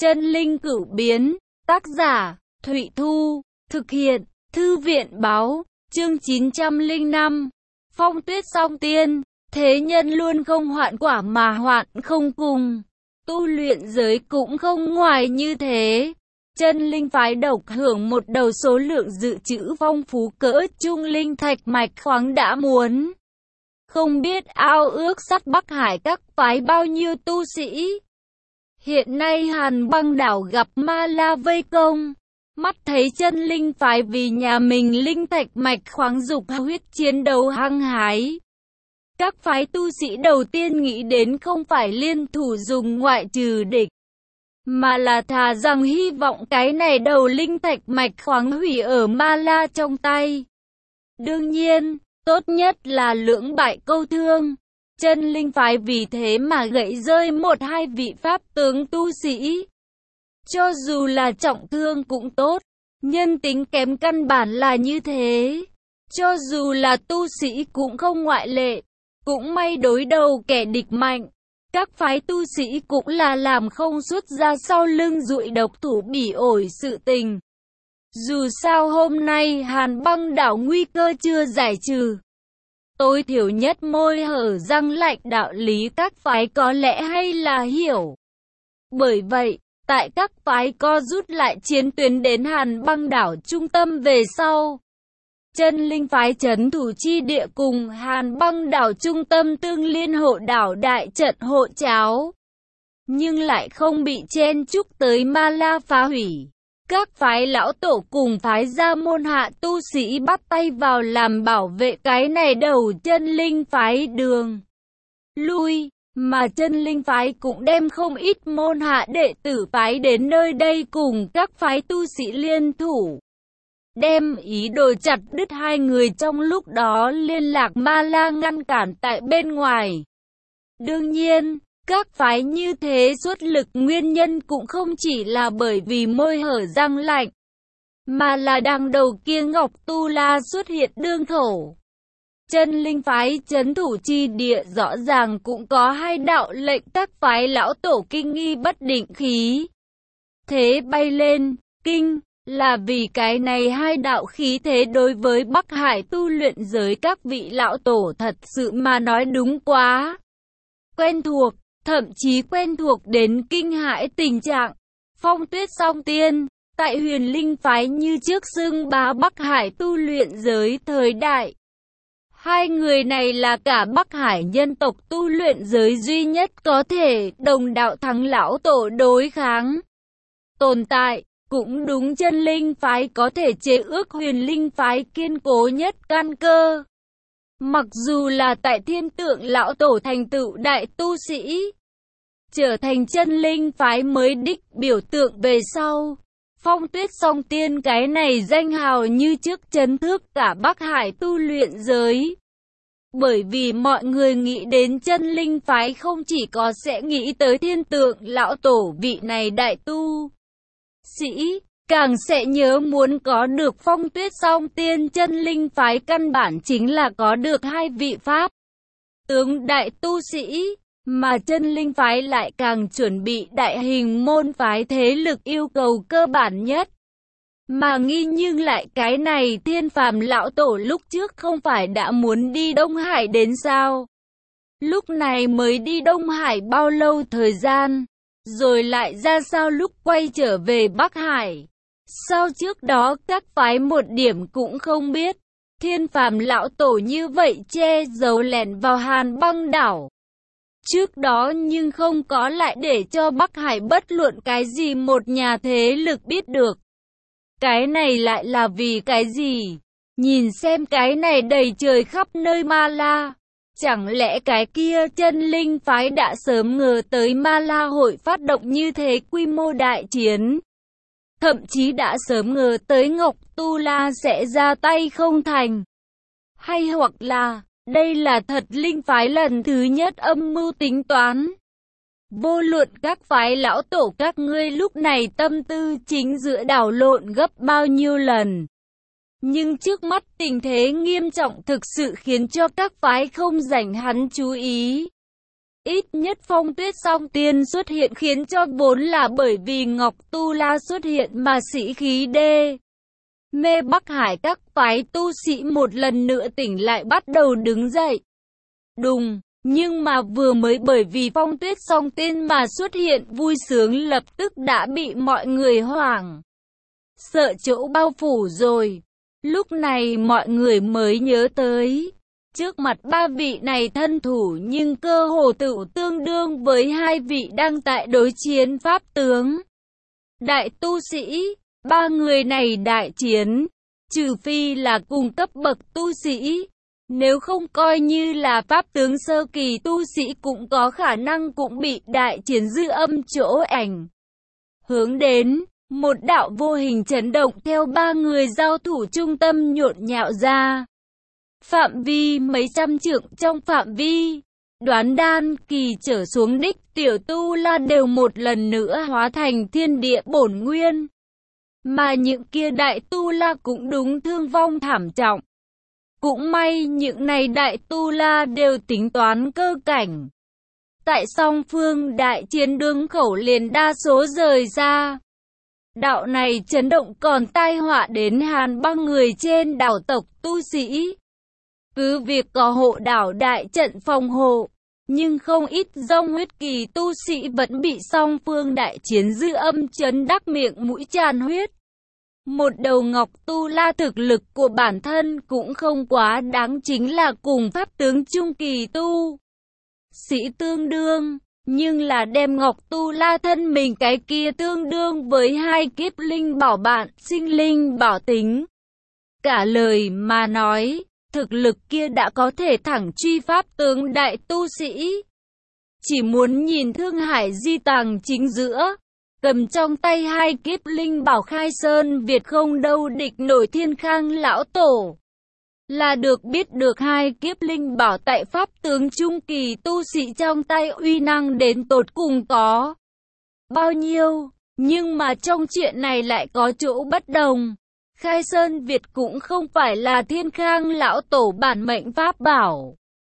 Chân linh cửu biến, tác giả, Thụy Thu, thực hiện, Thư viện báo, chương 905, Phong Tuyết Song Tiên, thế nhân luôn không hoạn quả mà hoạn không cùng, tu luyện giới cũng không ngoài như thế. Chân linh phái độc hưởng một đầu số lượng dự trữ phong phú cỡ trung linh thạch mạch khoáng đã muốn. Không biết ao ước sắt Bắc Hải các phái bao nhiêu tu sĩ. Hiện nay Hàn Băng đảo gặp Ma La vây công. Mắt thấy chân linh phái vì nhà mình linh thạch mạch khoáng dục huyết chiến đấu hăng hái. Các phái tu sĩ đầu tiên nghĩ đến không phải liên thủ dùng ngoại trừ địch, mà là thà rằng hy vọng cái này đầu linh thạch mạch khoáng hủy ở Ma La trong tay. Đương nhiên, tốt nhất là lưỡng bại câu thương. Chân linh phái vì thế mà gãy rơi một hai vị pháp tướng tu sĩ. Cho dù là trọng thương cũng tốt, nhân tính kém căn bản là như thế. Cho dù là tu sĩ cũng không ngoại lệ, cũng may đối đầu kẻ địch mạnh. Các phái tu sĩ cũng là làm không xuất ra sau lưng dụi độc thủ bỉ ổi sự tình. Dù sao hôm nay Hàn Băng đảo nguy cơ chưa giải trừ. Tối thiểu nhất môi hở răng lạnh đạo lý các phái có lẽ hay là hiểu. Bởi vậy, tại các phái co rút lại chiến tuyến đến Hàn Băng đảo trung tâm về sau. Chân linh phái trấn thủ chi địa cùng Hàn Băng đảo trung tâm tương liên hộ đảo đại trận hộ cháo. Nhưng lại không bị chen chúc tới Ma La phá hủy. Các phái lão tổ cùng phái gia môn hạ tu sĩ bắt tay vào làm bảo vệ cái này đầu chân linh phái đường lui, mà chân linh phái cũng đem không ít môn hạ đệ tử phái đến nơi đây cùng các phái tu sĩ liên thủ. Đem ý đồ chặt đứt hai người trong lúc đó liên lạc Ma La ngăn cản tại bên ngoài. Đương nhiên, các phái như thế xuất lực nguyên nhân cũng không chỉ là bởi vì môi hở răng lạnh, mà là đằng đầu kia Ngọc Tu La xuất hiện đương thổ. Chân linh phái trấn thủ chi địa rõ ràng cũng có hai đạo lệnh các phái lão tổ kinh nghi bất định khí. Thế bay lên, kinh, là vì cái này hai đạo khí thế đối với Bắc Hải tu luyện giới các vị lão tổ thật sự mà nói đúng quá. Quen thuộc. Thậm chí quen thuộc đến kinh hãi tình trạng. Phong Tuyết Song Tiên, tại Huyền Linh phái như trước xưng bá Bắc Hải tu luyện giới thời đại. Hai người này là cả Bắc Hải nhân tộc tu luyện giới duy nhất có thể đồng đạo thắng lão tổ đối kháng. Tồn tại, cũng đúng chân linh phái có thể chế ước Huyền Linh phái kiên cố nhất căn cơ. Mặc dù là tại thiên tượng lão tổ thành tựu đại tu sĩ, trở thành chân linh phái mới đích biểu tượng về sau. Phong Tuyết Song Tiên cái này danh hào như trước chấn thước cả Bắc Hải tu luyện giới. Bởi vì mọi người nghĩ đến chân linh phái không chỉ có sẽ nghĩ tới thiên tượng lão tổ vị này đại tu sĩ, càng sẽ nhớ muốn có được Phong Tuyết Song Tiên chân linh phái căn bản chính là có được hai vị pháp tướng đại tu sĩ, mà chân linh phái lại càng chuẩn bị đại hình môn phái thế lực yêu cầu cơ bản nhất. Mà nghi nhưng lại cái này thiên phàm lão tổ lúc trước không phải đã muốn đi Đông Hải đến sao? Lúc này mới đi Đông Hải bao lâu thời gian? Rồi lại ra sao lúc quay trở về Bắc Hải? Sao trước đó các phái một điểm cũng không biết, thiên phàm lão tổ như vậy che giấu lẻn vào Hàn Băng đảo. Trước đó nhưng không có lại để cho Bắc Hải bất luận cái gì một nhà thế lực biết được. Cái này lại là vì cái gì? Nhìn xem cái này đầy trời khắp nơi Ma La. Chẳng lẽ cái kia chân linh phái đã sớm ngờ tới Ma La hội phát động như thế quy mô đại chiến? Thậm chí đã sớm ngờ tới Ngọc Tu La sẽ ra tay không thành? Hay hoặc là, đây là thật linh phái lần thứ nhất âm mưu tính toán? Vô luận các phái lão tổ các ngươi lúc này tâm tư chính giữa đảo lộn gấp bao nhiêu lần. Nhưng trước mắt tình thế nghiêm trọng thực sự khiến cho các phái không dành hắn chú ý. Ít nhất Phong Tuyết Song Tiên xuất hiện khiến cho vốn là bởi vì Ngọc Tu La xuất hiện mà sĩ khí đê mê Bắc Hải các phái tu sĩ một lần nữa tỉnh lại bắt đầu đứng dậy. Đùng, nhưng mà vừa mới bởi vì Phong Tuyết Song Tiên mà xuất hiện vui sướng lập tức đã bị mọi người hoảng sợ chỗ bao phủ rồi. Lúc này mọi người mới nhớ tới, trước mặt ba vị này thân thủ nhưng cơ hồ tự tương đương với hai vị đang tại đối chiến pháp tướng. Đại tu sĩ, ba người này đại chiến, trừ phi là cùng cấp bậc tu sĩ, nếu không coi như là pháp tướng sơ kỳ tu sĩ cũng có khả năng cũng bị đại chiến dư âm chỗ ảnh hướng đến. Một đạo vô hình chấn động theo ba người giao thủ trung tâm nhộn nhạo ra. Phạm vi mấy trăm trượng trong phạm vi, đoán đan kỳ trở xuống đích tiểu tu la đều một lần nữa hóa thành thiên địa bổn nguyên. Mà những kia đại tu la cũng đúng thương vong thảm trọng. Cũng may những này đại tu la đều tính toán cơ cảnh. Tại song phương đại chiến đường khẩu liền đa số rời ra. Đạo này chấn động còn tai họa đến Hàn Băng người trên đảo tộc tu sĩ. Cứ việc có hộ đảo đại trận phòng hộ, nhưng không ít dòng huyết kỳ tu sĩ vẫn bị song phương đại chiến dư âm chấn đắc miệng mũi tràn huyết. Một đầu Ngọc Tu La thực lực của bản thân cũng không quá đáng, chính là cùng pháp tướng trung kỳ tu sĩ tương đương. Nhưng là đem Ngọc Tu La thân mình cái kia tương đương với hai kiếp linh bảo bạn sinh linh bảo tính. Cả lời mà nói, thực lực kia đã có thể thẳng truy pháp tướng đại tu sĩ. Chỉ muốn nhìn Thương Hải Di Tàng chính giữa, cầm trong tay hai kiếp linh bảo khai sơn Việt không đâu địch nổi Thiên Khang lão tổ. Là được biết được hai kiếp linh bảo tại pháp tướng trung kỳ tu sĩ trong tay uy năng đến tột cùng có bao nhiêu, nhưng mà trong chuyện này lại có chỗ bất đồng. Khai Sơn Việt cũng không phải là Thiên Khang lão tổ bản mệnh pháp bảo,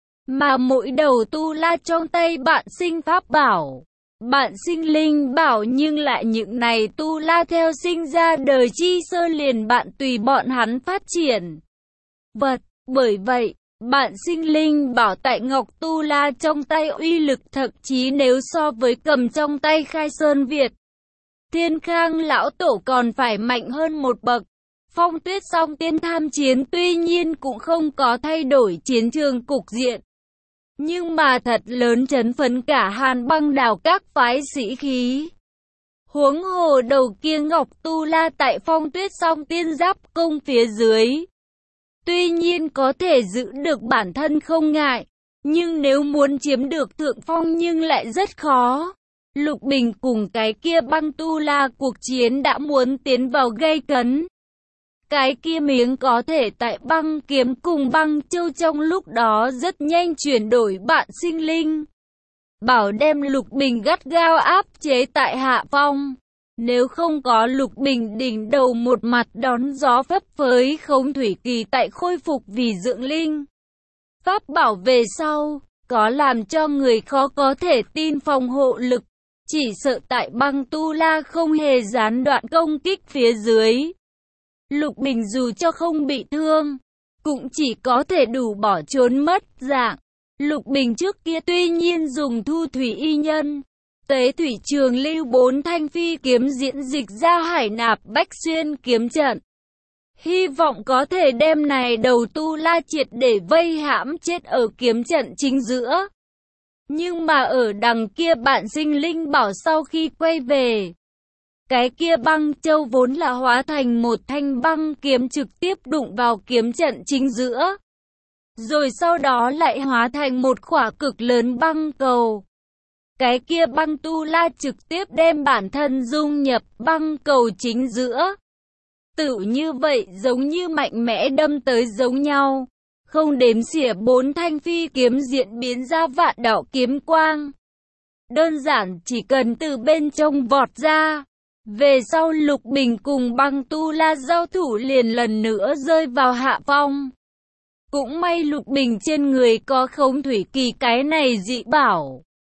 mà mỗi đầu tu la trong tay bạn sinh pháp bảo, bạn sinh linh bảo, nhưng lại những này tu la theo sinh ra đời chi sơ liền bạn tùy bọn hắn phát triển vật. Bởi vậy, bạn sinh linh bảo tại Ngọc Tu La trong tay uy lực thậm chí nếu so với cầm trong tay Khai Sơn Việt, Thiên Khang lão tổ còn phải mạnh hơn một bậc. Phong Tuyết Song Tiên tham chiến tuy nhiên cũng không có thay đổi chiến trường cục diện, nhưng mà thật lớn chấn phấn cả Hàn Băng đảo các phái sĩ khí. Huống hồ đầu kia Ngọc Tu La tại Phong Tuyết Song Tiên giáp công phía dưới, tuy nhiên có thể giữ được bản thân không ngại, nhưng nếu muốn chiếm được thượng phong nhưng lại rất khó. Lục Bình cùng cái kia Băng Tu La cuộc chiến đã muốn tiến vào gây cấn. Cái kia miếng có thể tại Băng Kiếm cùng Băng Châu trong lúc đó rất nhanh chuyển đổi bạn sinh linh bảo đem Lục Bình gắt gao áp chế tại hạ phong. Nếu không có Lục Bình đỉnh đầu một mặt đón gió phấp phới không thủy kỳ tại khôi phục vì dưỡng linh pháp bảo về sau, có làm cho người khó có thể tin phòng hộ lực, chỉ sợ tại Băng Tu La không hề gián đoạn công kích phía dưới, Lục Bình dù cho không bị thương, cũng chỉ có thể đủ bỏ trốn mất dạng. Lục Bình trước kia tuy nhiên dùng Thu Thủy Y Nhân, Tế Thủy Trường Lưu 4 thanh phi kiếm diễn dịch ra Hải Nạp Bách Xuyên kiếm trận, hy vọng có thể đem này đầu tu la triệt để vây hãm chết ở kiếm trận chính giữa. Nhưng mà ở đằng kia bạn sinh linh bảo sau khi quay về, cái kia Băng Châu vốn là hóa thành một thanh băng kiếm trực tiếp đụng vào kiếm trận chính giữa, rồi sau đó lại hóa thành một khỏa cực lớn băng cầu. Cái kia Băng Tu La trực tiếp đem bản thân dung nhập băng cầu chính giữa. Tự như vậy giống như mạnh mẽ đâm tới giống nhau, không đếm xỉa 4 thanh phi kiếm diễn biến ra vạn đạo kiếm quang. Đơn giản chỉ cần từ bên trong vọt ra. Về sau Lục Bình cùng Băng Tu La giao thủ liền lần nữa rơi vào hạ phong. Cũng may Lục Bình trên người có Không Thủy Kỳ cái này dị bảo,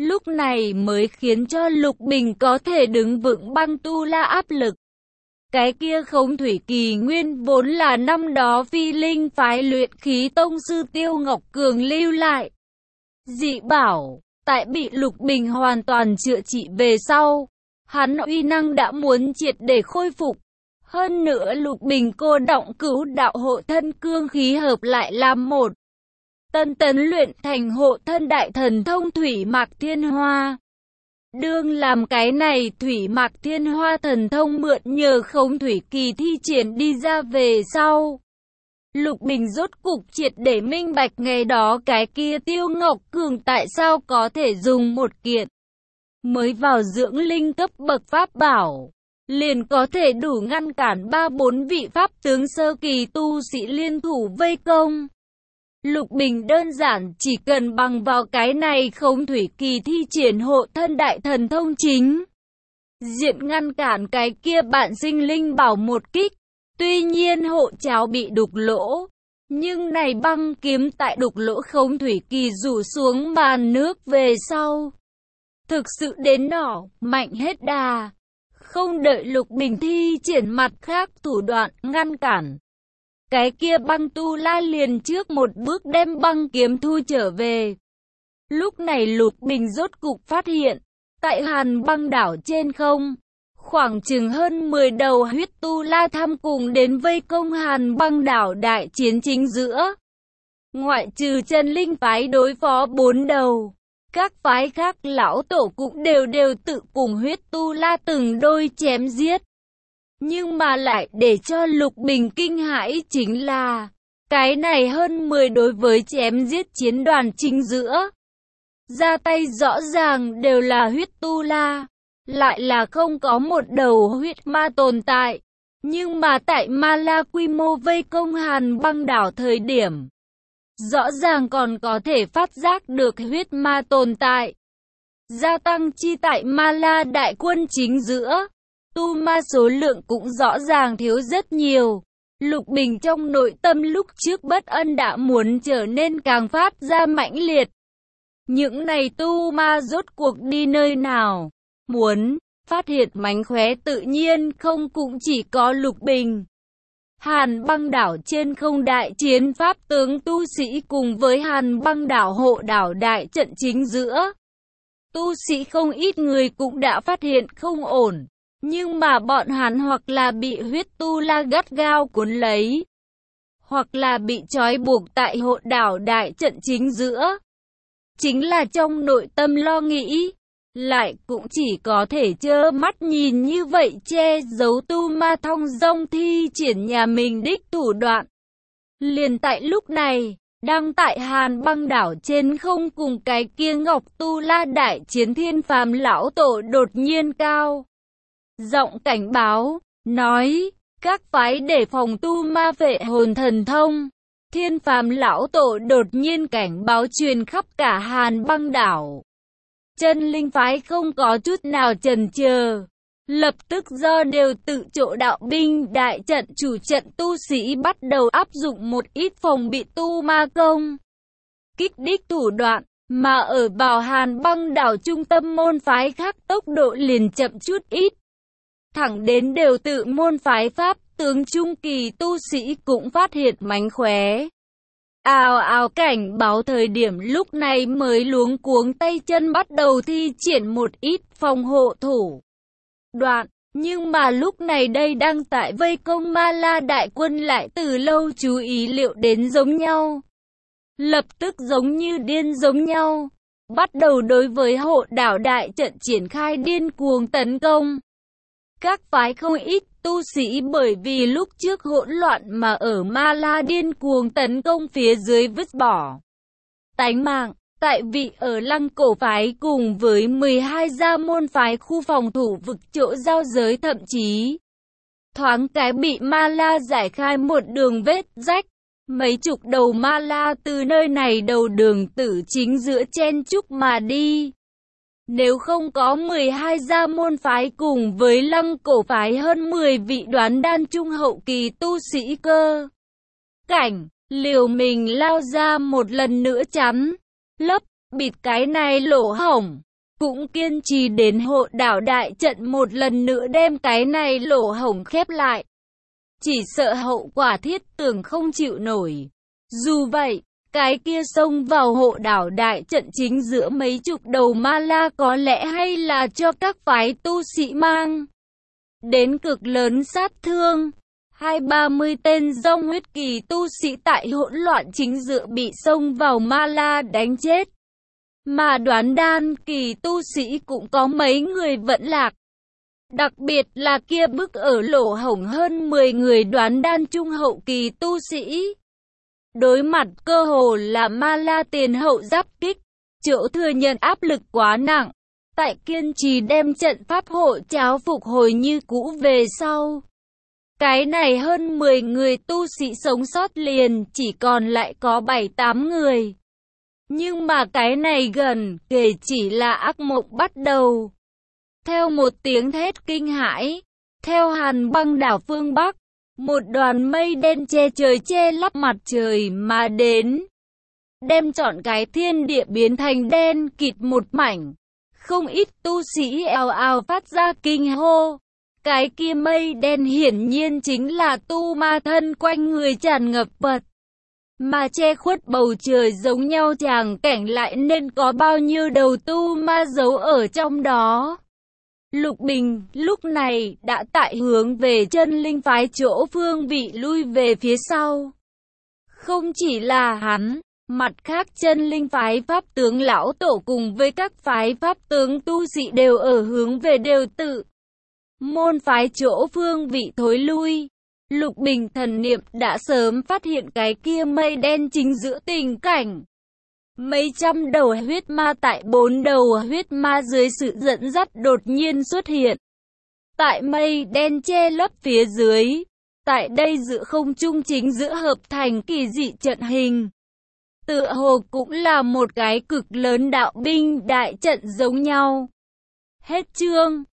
Lúc này mới khiến cho Lục Bình có thể đứng vững băng tu la áp lực. Cái kia Không Thủy Kỳ Nguyên vốn là năm đó Phi Linh phái luyện khí tông sư Tiêu Ngọc Cường lưu lại. Dị bảo, tại bị Lục Bình hoàn toàn chữa trị về sau, hắn uy năng đã muốn triệt để khôi phục. Hơn nữa Lục Bình cô động Cửu đạo hộ thân cương khí hợp lại làm một. Tân tấn luyện thành hộ thân đại thần thông Thủy Mạc Thiên Hoa. Đương làm cái này Thủy Mạc Thiên Hoa thần thông mượn nhờ Không Thủy Kỳ thi triển đi ra về sau. Lục Bình rốt cục triệt để minh bạch ngày đó cái kia Tiêu Ngọc Cường tại sao có thể dùng một kiện mới vào dưỡng linh cấp bậc pháp bảo, liền có thể đủ ngăn cản 3-4 vị pháp tướng sơ kỳ tu sĩ liên thủ vây công. Lục Bình đơn giản chỉ cần bằng vào cái này Không Thủy Kỳ thi triển hộ thân đại thần thông chính diện ngăn cản cái kia bạn sinh linh bảo một kích. Tuy nhiên hộ cháo bị đục lỗ, nhưng này băng kiếm tại đục lỗ Không Thủy Kỳ rủ xuống màn nước về sau. Thực sự đến nỏ, mạnh hết đà. Không đợi Lục Bình thi triển mặt khác thủ đoạn ngăn cản. Cái kia băng tu la liền trước một bước đem băng kiếm thu trở về. Lúc này Lục Bình rốt cục phát hiện, tại Hàn Băng đảo trên không, khoảng chừng hơn 10 đầu huyết tu la tham cùng đến vây công Hàn Băng đảo đại chiến chính giữa. Ngoại trừ Chân Linh phái đối phó 4 đầu, các phái khác lão tổ cũng đều tự cùng huyết tu la từng đôi chém giết. Nhưng mà lại để cho Lục Bình kinh hãi chính là, cái này hơn 10 đối với chém giết chiến đoàn chính giữa. Ra tay rõ ràng đều là huyết tu la, lại là không có một đầu huyết ma tồn tại. Nhưng mà tại ma la quy mô vây công Hàn Băng đảo thời điểm, rõ ràng còn có thể phát giác được huyết ma tồn tại. Gia tăng chi tại ma la đại quân chính giữa, tu ma số lượng cũng rõ ràng thiếu rất nhiều. Lục Bình trong nội tâm lúc trước bất ân đã muốn trở nên càng phát ra mãnh liệt. Những này tu ma rốt cuộc đi nơi nào? Muốn phát hiện mánh khóe tự nhiên không cũng chỉ có Lục Bình. Hàn Băng đảo trên không đại chiến pháp tướng tu sĩ cùng với Hàn Băng đảo hộ đảo đại trận chính giữa. Tu sĩ không ít người cũng đã phát hiện không ổn. Nhưng mà bọn hắn hoặc là bị huyết tu la gắt gao cuốn lấy, hoặc là bị trói buộc tại hộ đảo đại trận chính giữa. Chính là trong nội tâm lo nghĩ, lại cũng chỉ có thể trơ mắt nhìn như vậy che giấu tu ma thong dong thi triển nhà mình đích thủ đoạn. Liền tại lúc này, đang tại Hàn Băng đảo trên không cùng cái kia Ngọc Tu La đại chiến Thiên Phàm lão tổ đột nhiên cao giọng cảnh báo, nói, các phái để phòng tu ma vệ hồn thần thông. Thiên Phàm lão tổ đột nhiên cảnh báo truyền khắp cả Hàn Băng đảo. Chân Linh phái không có chút nào chần chờ, lập tức do đều tự chỗ đạo binh đại trận chủ trận tu sĩ bắt đầu áp dụng một ít phòng bị tu ma công kích đích thủ đoạn, mà ở vào Hàn Băng đảo trung tâm môn phái khác tốc độ liền chậm chút ít. Thẳng đến đều tự môn phái pháp tướng trung kỳ tu sĩ cũng phát hiện mánh khóe. Ào ào cảnh báo thời điểm lúc này mới luống cuống tay chân bắt đầu thi triển một ít phòng hộ thủ đoạn. Nhưng mà lúc này đây đang tại vây công ma la đại quân lại từ lâu chú ý liệu đến giống nhau. Lập tức giống như điên giống nhau. Bắt đầu đối với hộ đảo đại trận triển khai điên cuồng tấn công. Các phái không ít tu sĩ bởi vì lúc trước hỗn loạn mà ở ma la điên cuồng tấn công phía dưới vứt bỏ tánh mạng. Tại vị ở Lăng Cổ phái cùng với 12 gia môn phái khu phòng thủ vực chỗ giao giới thậm chí thoáng cái bị ma la giải khai một đường vết rách. Mấy chục đầu ma la từ nơi này đầu đường tử chính giữa chen chúc mà đi. Nếu không có 12 gia môn phái cùng với Lăng Cổ phái hơn 10 vị đoán đan trung hậu kỳ tu sĩ cơ cảnh, liều mình lao ra một lần nữa chắn lấp, bịt cái này lỗ hổng. cũng kiên trì đến hộ đảo đại trận một lần nữa đem cái này lỗ hổng khép lại. Chỉ sợ hậu quả thiết tưởng không chịu nổi. Dù vậy, cái kia xông vào hộ đảo đại trận chính giữa mấy chục đầu ma la có lẽ hay là cho các phái tu sĩ mang đến cực lớn sát thương. 20-30 tên dòng huyết kỳ tu sĩ tại hỗn loạn chính giữa bị xông vào ma la đánh chết. Mà đoán đan kỳ tu sĩ cũng có mấy người vẫn lạc. Đặc biệt là kia bức ở lỗ hổng hơn 10 người đoán đan trung hậu kỳ tu sĩ. Đối mặt cơ hồ là ma la tiền hậu giáp kích, chỗ thừa nhận áp lực quá nặng. Tại kiên trì đem trận pháp hộ cháo phục hồi như cũ về sau. Cái này hơn 10 người tu sĩ sống sót liền chỉ còn lại có 7-8 người. Nhưng mà cái này gần kể chỉ là ác mộng bắt đầu. Theo một tiếng thét kinh hãi, theo Hàn Băng đảo phương Bắc, một đoàn mây đen che trời che lấp mặt trời mà đến. Đem trọn cái thiên địa biến thành đen kịt một mảnh. Không ít tu sĩ ào ào phát ra kinh hô. Cái kia mây đen hiển nhiên chính là tu ma thân quanh người tràn ngập vật. Mà che khuất bầu trời giống nhau chàng cảnh lại nên có bao nhiêu đầu tu ma giấu ở trong đó. Lục Bình lúc này đã tại hướng về chân linh phái chỗ phương vị lui về phía sau. Không chỉ là hắn, mặt khác chân linh phái pháp tướng lão tổ cùng với các phái pháp tướng tu sĩ đều ở hướng về đều tự môn phái chỗ phương vị thối lui. Lục Bình thần niệm đã sớm phát hiện cái kia mây đen chính giữa tình cảnh. Mấy trăm đầu huyết ma tại 4 đầu huyết ma dưới sự dẫn dắt đột nhiên xuất hiện. Tại mây đen che lấp phía dưới, tại đây giữa không trung chính giữa hợp thành kỳ dị trận hình. Tựa hồ cũng là một cái cực lớn đạo binh đại trận giống nhau. Hết chương.